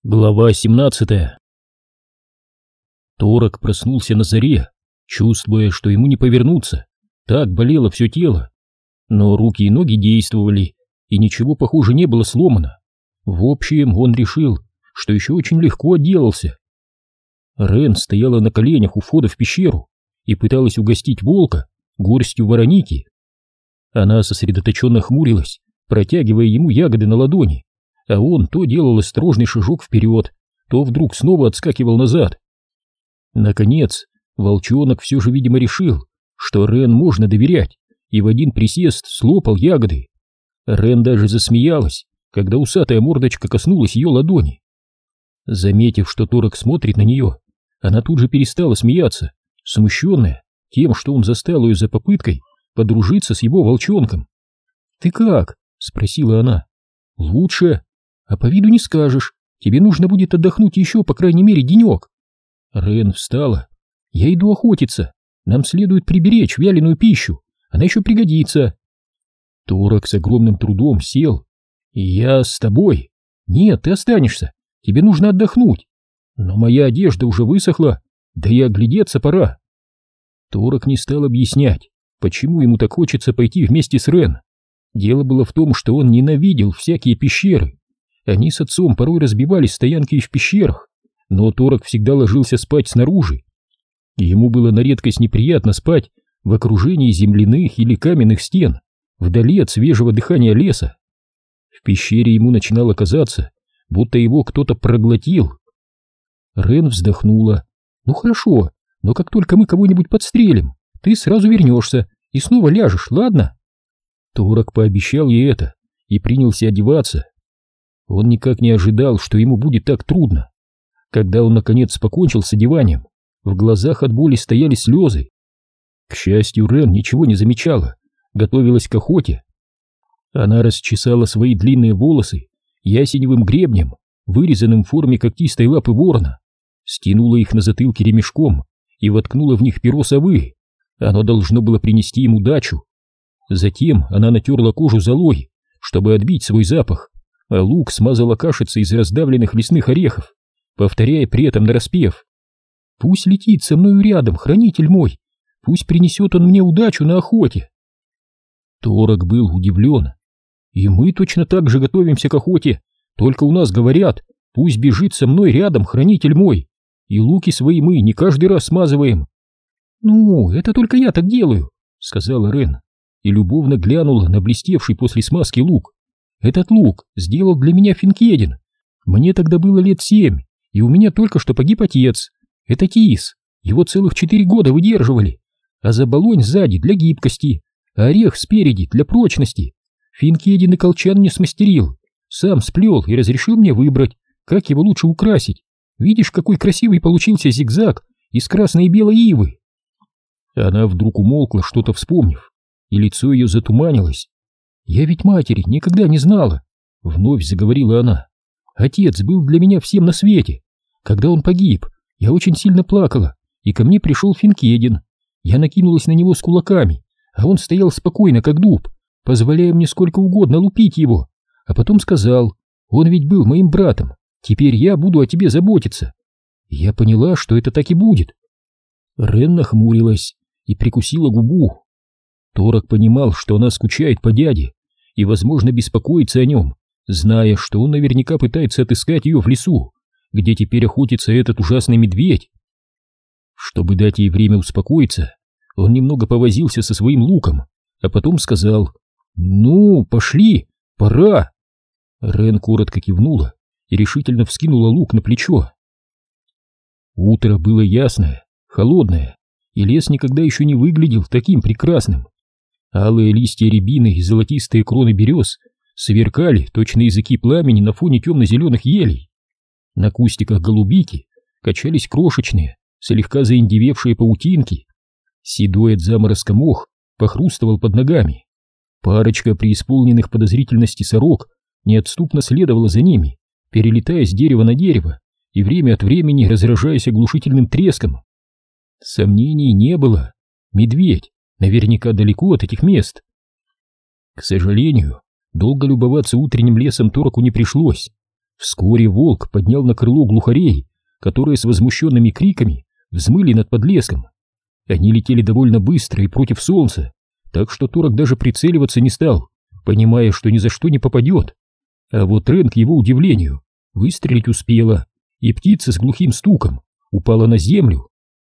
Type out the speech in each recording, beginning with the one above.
Глава 17. Торок проснулся на заре, чувствуя, что ему не повернуться. Так болело все тело. Но руки и ноги действовали, и ничего, похоже, не было сломано. В общем, он решил, что еще очень легко отделался. Рен стояла на коленях у входа в пещеру и пыталась угостить волка горстью вороники. Она сосредоточенно хмурилась, протягивая ему ягоды на ладони, а он то делал осторожный шажок вперед, то вдруг снова отскакивал назад. Наконец, волчонок все же, видимо, решил, что Рен можно доверять, и в один присест слопал ягоды. Рен даже засмеялась, когда усатая мордочка коснулась ее ладони. Заметив, что Торок смотрит на нее, она тут же перестала смеяться, смущенная тем, что он застал ее за попыткой подружиться с его волчонком. «Ты как?» — спросила она. «Лучше. А по виду не скажешь. Тебе нужно будет отдохнуть еще, по крайней мере, денек». Рен встала. «Я иду охотиться. Нам следует приберечь вяленую пищу. Она еще пригодится». Торок с огромным трудом сел. «Я с тобой». «Нет, ты останешься. Тебе нужно отдохнуть. Но моя одежда уже высохла. Да и оглядеться пора». Торок не стал объяснять, почему ему так хочется пойти вместе с Рен. Дело было в том, что он ненавидел всякие пещеры. Они с отцом порой разбивали стоянки в пещерах, но Торок всегда ложился спать снаружи. Ему было на редкость неприятно спать в окружении земляных или каменных стен, вдали от свежего дыхания леса. В пещере ему начинало казаться, будто его кто-то проглотил. Рен вздохнула. «Ну хорошо, но как только мы кого-нибудь подстрелим, ты сразу вернешься и снова ляжешь, ладно?» Торок пообещал ей это и принялся одеваться. Он никак не ожидал, что ему будет так трудно. Когда он наконец покончил с одеванием, в глазах от боли стояли слезы. К счастью, Рен ничего не замечала, готовилась к охоте. Она расчесала свои длинные волосы ясеневым гребнем, вырезанным в форме когтистой лапы ворона, стянула их на затылке ремешком и воткнула в них перо совы. Оно должно было принести им удачу. Затем она натерла кожу золой, чтобы отбить свой запах, а лук смазала кашицей из раздавленных лесных орехов, повторяя при этом нараспев: «Пусть летит со мною рядом, хранитель мой, пусть принесет он мне удачу на охоте». Торок был удивлен. «И мы точно так же готовимся к охоте, только у нас говорят: пусть бежит со мной рядом, хранитель мой, и луки свои мы не каждый раз смазываем». «Ну, это только я так делаю», — сказала Рен, и любовно глянула на блестевший после смазки лук. «Этот лук сделал для меня Финкедин. Мне тогда было лет 7, и у меня только что погиб отец. Это тис, его целых 4 года выдерживали, а заболонь сзади для гибкости, а орех спереди для прочности. Финкедин и колчан мне смастерил, сам сплел и разрешил мне выбрать, как его лучше украсить. Видишь, какой красивый получился зигзаг из красной и белой ивы». Она вдруг умолкла, что-то вспомнив, и лицо ее затуманилось. «Я ведь матери никогда не знала», — вновь заговорила она. «Отец был для меня всем на свете. Когда он погиб, я очень сильно плакала, и ко мне пришел Финкедин. Я накинулась на него с кулаками, а он стоял спокойно, как дуб, позволяя мне сколько угодно лупить его, а потом сказал: он ведь был моим братом, теперь я буду о тебе заботиться». Я поняла, что это так и будет. Рен нахмурилась и прикусила губу. Торок понимал, что она скучает по дяде и, возможно, беспокоится о нем, зная, что он наверняка пытается отыскать ее в лесу, где теперь охотится этот ужасный медведь. Чтобы дать ей время успокоиться, он немного повозился со своим луком, а потом сказал: «Ну, пошли, пора». Рен коротко кивнула и решительно вскинула лук на плечо. Утро было ясное, холодное, и лес никогда еще не выглядел таким прекрасным. Алые листья рябины и золотистые кроны берез сверкали точно языки пламени на фоне темно-зеленых елей. На кустиках голубики качались крошечные, слегка заиндевевшие паутинки. Седой от заморозка мох похрустывал под ногами. Парочка преисполненных подозрительности сорок неотступно следовала за ними, перелетая с дерева на дерево и время от времени разражаясь оглушительным треском. Сомнений не было. Медведь наверняка далеко от этих мест. К сожалению, долго любоваться утренним лесом Тороку не пришлось. Вскоре волк поднял на крыло глухарей, которые с возмущенными криками взмыли над подлеском. Они летели довольно быстро и против солнца, так что Торок даже прицеливаться не стал, понимая, что ни за что не попадет. А вот Рен, к его удивлению, выстрелить успела, и птица с глухим стуком упала на землю.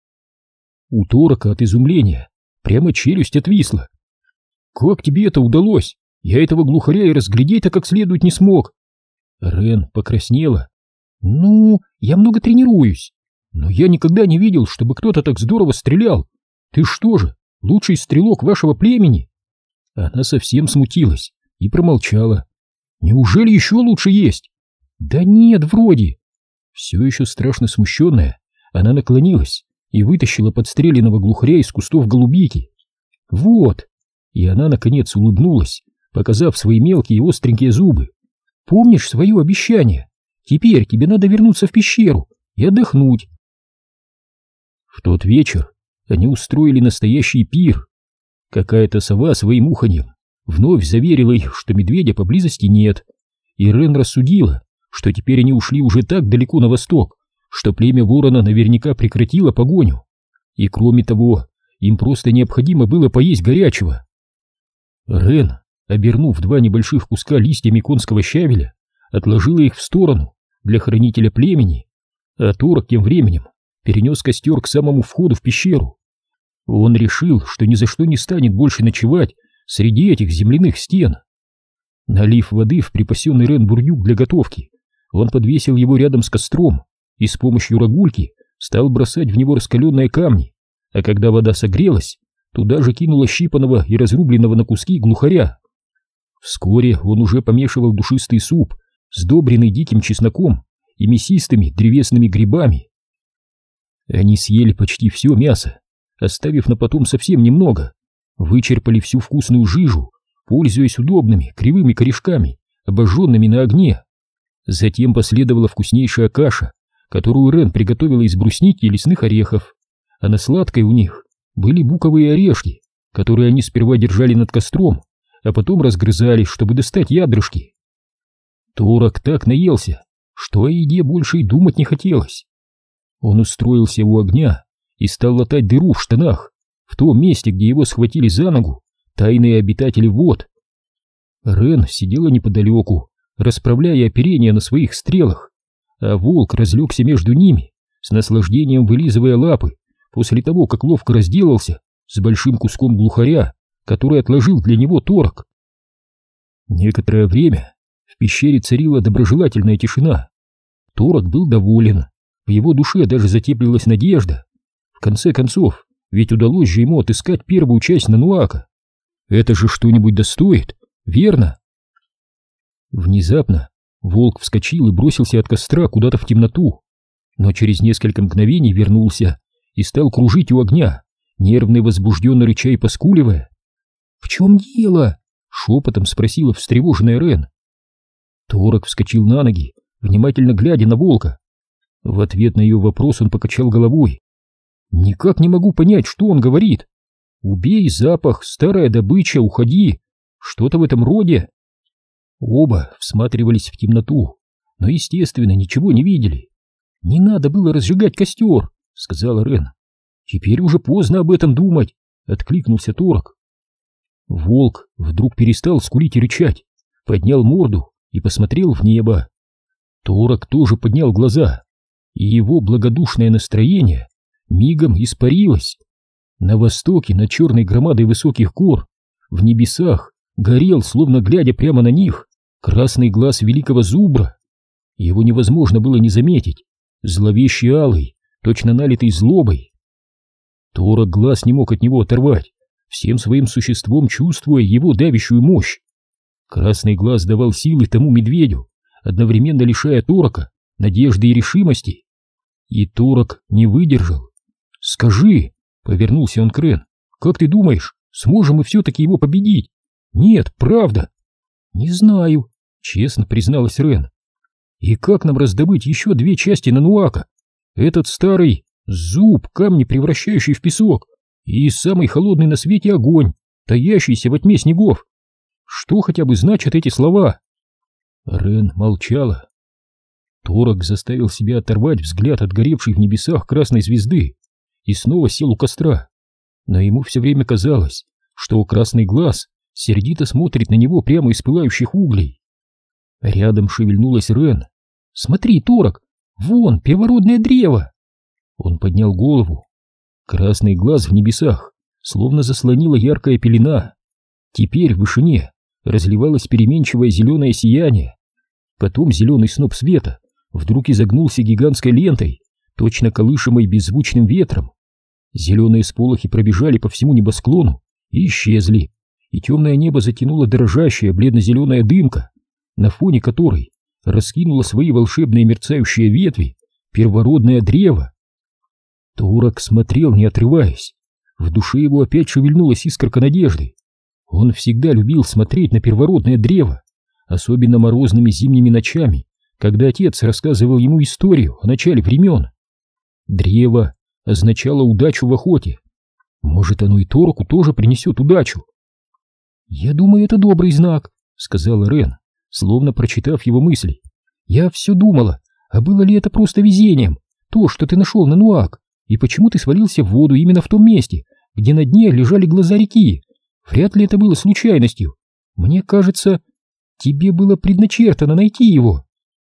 У Торока от изумления прямо челюсть отвисла. «Как тебе это удалось? Я этого глухаря и разглядеть-то как следует не смог!» Рен покраснела. «Ну, я много тренируюсь, но я никогда не видел, чтобы кто-то так здорово стрелял. Ты что же, лучший стрелок вашего племени?» Она совсем смутилась и промолчала. «Неужели еще лучше есть?» «Да нет, вроде». Все еще страшно смущенная, она наклонилась и вытащила подстреленного глухаря из кустов голубики. «Вот!» И она, наконец, улыбнулась, показав свои мелкие остренькие зубы. «Помнишь свое обещание? Теперь тебе надо вернуться в пещеру и отдохнуть». В тот вечер они устроили настоящий пир. Какая-то сова своим уханьем вновь заверила их, что медведя поблизости нет, и Рен рассудила, что теперь они ушли уже так далеко на восток, что племя ворона наверняка прекратило погоню. И кроме того, им просто необходимо было поесть горячего. Рен, обернув 2 небольших куска листьями конского щавеля, отложила их в сторону для хранителя племени, а Торок тем временем перенес костер к самому входу в пещеру. Он решил, что ни за что не станет больше ночевать среди этих земляных стен. Налив воды в припасенный Рен бурдюк для готовки, он подвесил его рядом с костром и с помощью рогульки стал бросать в него раскаленные камни, а когда вода согрелась, туда же кинул ощипанного и разрубленного на куски глухаря. Вскоре он уже помешивал душистый суп, сдобренный диким чесноком и мясистыми древесными грибами. Они съели почти все мясо, оставив на потом совсем немного, вычерпали всю вкусную жижу, пользуясь удобными кривыми корешками, обожженными на огне. Затем последовала вкуснейшая каша, которую Рен приготовила из брусники и лесных орехов, а на сладкой у них были буковые орешки, которые они сперва держали над костром, а потом разгрызали, чтобы достать ядрышки. Торок так наелся, что о еде больше и думать не хотелось. Он устроился у огня и стал латать дыру в штанах, в том месте, где его схватили за ногу тайные обитатели вод. Рен сидела неподалеку, расправляя оперение на своих стрелах, а волк разлегся между ними, с наслаждением вылизывая лапы после того, как ловко разделался с большим куском глухаря, который отложил для него Торок. Некоторое время в пещере царила доброжелательная тишина. Торок был доволен, в его душе даже затеплилась надежда. В конце концов, ведь удалось же ему отыскать первую часть Нануака. Это же что-нибудь достоит, верно? Внезапно волк вскочил и бросился от костра куда-то в темноту, но через несколько мгновений вернулся и стал кружить у огня, нервно и возбужденно рыча и поскуливая. «В чем дело?» — шепотом спросила встревоженная Рен. Торок вскочил на ноги, внимательно глядя на волка. В ответ на ее вопрос он покачал головой. «Никак не могу понять, что он говорит. Убей запах, старая добыча, уходи. Что-то в этом роде». Оба всматривались в темноту, но, естественно, ничего не видели. «Не надо было разжигать костер», — сказала Рен. «Теперь уже поздно об этом думать», — откликнулся Торок. Волк вдруг перестал скулить и рычать, поднял морду и посмотрел в небо. Торок тоже поднял глаза, и его благодушное настроение мигом испарилось. На востоке, над черной громадой высоких гор, в небесах горел, словно глядя прямо на них, красный глаз великого зубра. Его невозможно было не заметить, зловещий алый, точно налитый злобой. Торок глаз не мог от него оторвать, всем своим существом чувствуя его давящую мощь. Красный глаз давал силы тому медведю, одновременно лишая Торока надежды и решимости. И Торок не выдержал. «Скажи», — повернулся он к Рен, — «как ты думаешь, сможем мы все-таки его победить?» «Нет, правда». «Не знаю», — честно призналась Рен. «И как нам раздобыть еще 2 части Нануака? Этот старый зуб, камни, превращающий в песок, и самый холодный на свете огонь, таящийся во тьме снегов. Что хотя бы значат эти слова?» Рен молчала. Торок заставил себя оторвать взгляд от горевшей в небесах красной звезды и снова сел у костра, но ему все время казалось, что красный глаз сердито смотрит на него прямо из пылающих углей. Рядом шевельнулась Рен. «Смотри, Торок, вон первородное древо!» Он поднял голову. Красный глаз в небесах словно заслонила яркая пелена. Теперь в вышине разливалось переменчивое зеленое сияние. Потом зеленый сноп света вдруг изогнулся гигантской лентой, точно колышемой беззвучным ветром. Зеленые сполохи пробежали по всему небосклону и исчезли, и темное небо затянуло дрожащая бледно-зеленая дымка, на фоне которой раскинуло свои волшебные мерцающие ветви первородное древо. Торок смотрел, не отрываясь. В душе его опять шевельнулась искорка надежды. Он всегда любил смотреть на первородное древо, особенно морозными зимними ночами, когда отец рассказывал ему историю о начале времен. Древо означало удачу в охоте. Может, оно и Тороку тоже принесет удачу. «Я думаю, это добрый знак», — сказала Рен, словно прочитав его мысли. «Я все думала, а было ли это просто везением, то, что ты нашел Нануак, и почему ты свалился в воду именно в том месте, где на дне лежали глаза реки? Вряд ли это было случайностью. Мне кажется, тебе было предначертано найти его».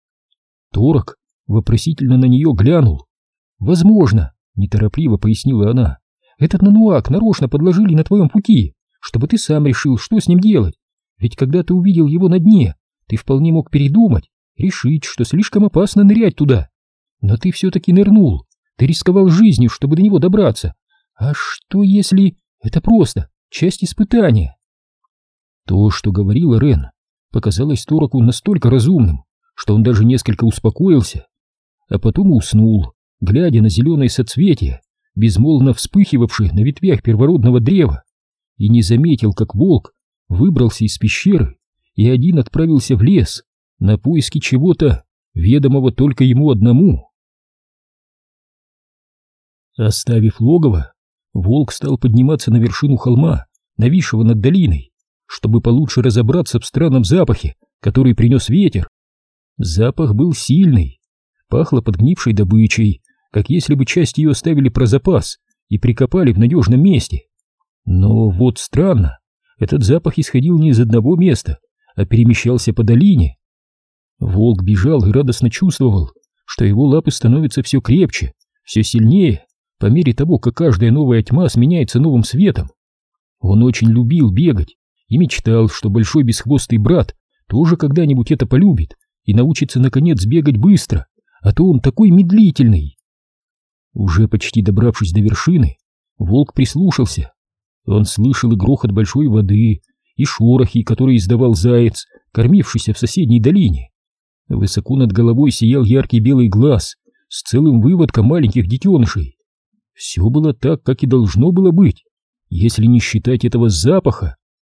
Торок вопросительно на нее глянул. «Возможно», — неторопливо пояснила она, — «этот Нануак нарочно подложили на твоем пути, чтобы ты сам решил, что с ним делать. Ведь когда ты увидел его на дне, ты вполне мог передумать, решить, что слишком опасно нырять туда. Но ты все-таки нырнул, ты рисковал жизнью, чтобы до него добраться. А что если это просто часть испытания?» То, что говорила Рен, показалось Тороку настолько разумным, что он даже несколько успокоился, а потом уснул, глядя на зеленые соцветия, безмолвно вспыхивавшие на ветвях первородного древа, и не заметил, как волк выбрался из пещеры и один отправился в лес на поиски чего-то, ведомого только ему одному. Оставив логово, волк стал подниматься на вершину холма, нависшего над долиной, чтобы получше разобраться в странном запахе, который принес ветер. Запах был сильный, пахло подгнившей добычей, как если бы часть ее оставили про запас и прикопали в надежном месте. Но вот странно, этот запах исходил не из одного места, а перемещался по долине. Волк бежал и радостно чувствовал, что его лапы становятся все крепче, все сильнее, по мере того, как каждая новая тьма сменяется новым светом. Он очень любил бегать и мечтал, что большой бесхвостый брат тоже когда-нибудь это полюбит и научится наконец бегать быстро, а то он такой медлительный. Уже почти добравшись до вершины, волк прислушался. Он слышал и грохот большой воды, и шорохи, которые издавал заяц, кормившийся в соседней долине. Высоко над головой сиял яркий белый глаз с целым выводком маленьких детенышей. Все было так, как и должно было быть, если не считать этого запаха.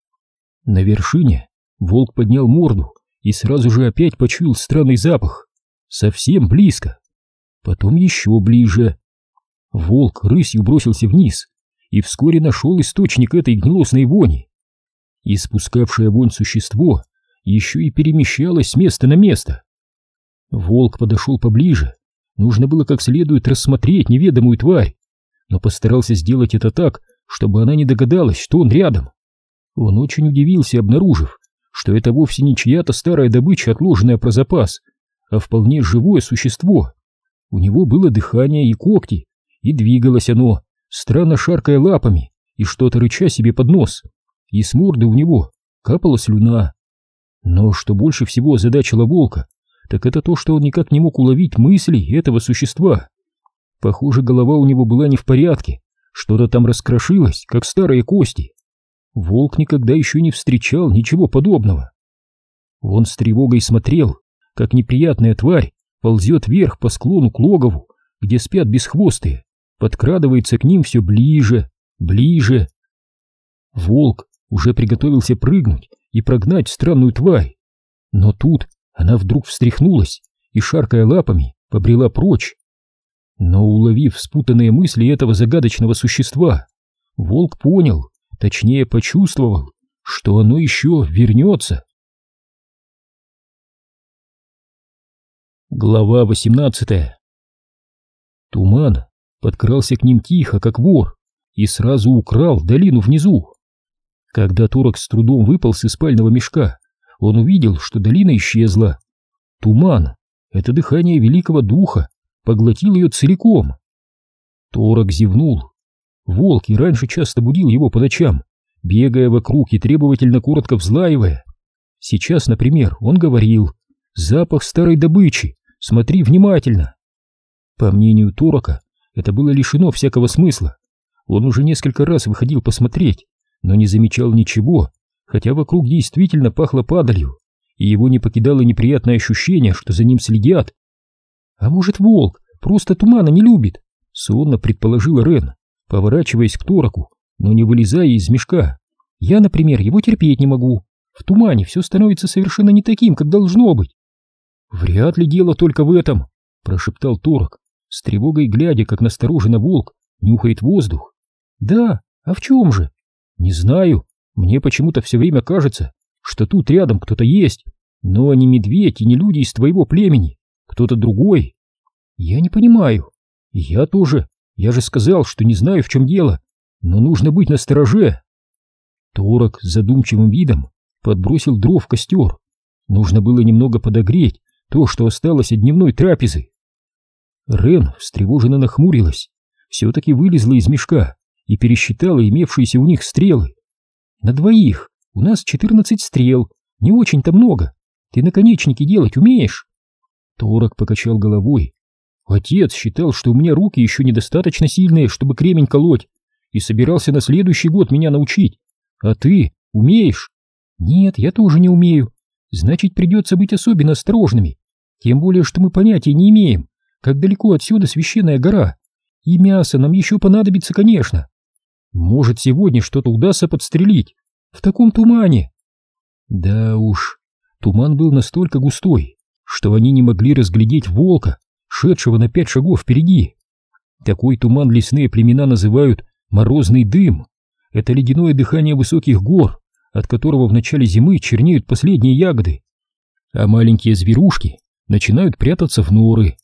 На вершине волк поднял морду и сразу же опять почуял странный запах. Совсем близко. Потом еще ближе. Волк рысью бросился вниз и вскоре нашел источник этой гнилостной вони. Испускавшее вонь существо еще и перемещалось с места на место. Волк подошел поближе. Нужно было как следует рассмотреть неведомую тварь, но постарался сделать это так, чтобы она не догадалась, что он рядом. Он очень удивился, обнаружив, что это вовсе не чья-то старая добыча, отложенная про запас, а вполне живое существо. У него было дыхание и когти, и двигалось оно, странно шаркая лапами и что-то рыча себе под нос, и с морды у него капала слюна. Но что больше всего озадачило волка, так это то, что он никак не мог уловить мысли этого существа. Похоже, голова у него была не в порядке, что-то там раскрошилось, как старые кости. Волк никогда еще не встречал ничего подобного. Он с тревогой смотрел, как неприятная тварь ползет вверх по склону к логову, где спят бесхвостые, подкрадывается к ним все ближе, ближе. Волк уже приготовился прыгнуть и прогнать странную тварь, но тут она вдруг встряхнулась и, шаркая лапами, побрела прочь. Но, уловив спутанные мысли этого загадочного существа, волк понял, точнее почувствовал, что оно еще вернется. Глава 18. Туман подкрался к ним тихо, как вор, и сразу украл долину внизу. Когда Торок с трудом выполз из спального мешка, он увидел, что долина исчезла. Туман, это дыхание великого духа, поглотил ее целиком. Торок зевнул. Волк и раньше часто будил его по ночам, бегая вокруг и требовательно коротко взлаивая. Сейчас, например, он говорил: «Запах старой добычи, смотри внимательно». По мнению Торока, это было лишено всякого смысла. Он уже несколько раз выходил посмотреть, но не замечал ничего, хотя вокруг действительно пахло падалью, и его не покидало неприятное ощущение, что за ним следят. «А может, волк просто тумана не любит?» — сонно предположила Рен, поворачиваясь к Тороку, но не вылезая из мешка. «Я, например, его терпеть не могу. В тумане все становится совершенно не таким, как должно быть». «Вряд ли дело только в этом», — прошептал Торок, с тревогой глядя, как настороженно волк нюхает воздух. «Да, а в чем же?» «Не знаю. Мне почему-то все время кажется, что тут рядом кто-то есть, но не медведь и не люди из твоего племени, кто-то другой». «Я не понимаю». «Я тоже. Я же сказал, что не знаю, в чем дело, но нужно быть настороже». Торок с задумчивым видом подбросил дров в костер. Нужно было немного подогреть то, что осталось от дневной трапезы. Рен встревоженно нахмурилась, все-таки вылезла из мешка и пересчитала имевшиеся у них стрелы. «На двоих у нас 14 стрел, не очень-то много. Ты наконечники делать умеешь?» Торок покачал головой. «Отец считал, что у меня руки еще недостаточно сильные, чтобы кремень колоть, и собирался на следующий год меня научить. А ты умеешь?» «Нет, я тоже не умею. Значит, придется быть особенно осторожными. Тем более, что мы понятия не имеем, как далеко отсюда священная гора. И мясо нам еще понадобится, конечно. Может, сегодня что-то удастся подстрелить в таком тумане». Да уж, туман был настолько густой, что они не могли разглядеть волка, шедшего на 5 шагов впереди. Такой туман лесные племена называют морозный дым. Это ледяное дыхание высоких гор, от которого в начале зимы чернеют последние ягоды, а маленькие зверушки начинают прятаться в норы.